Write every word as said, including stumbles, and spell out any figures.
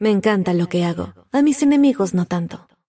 Me encanta lo que hago. A mis enemigos no tanto.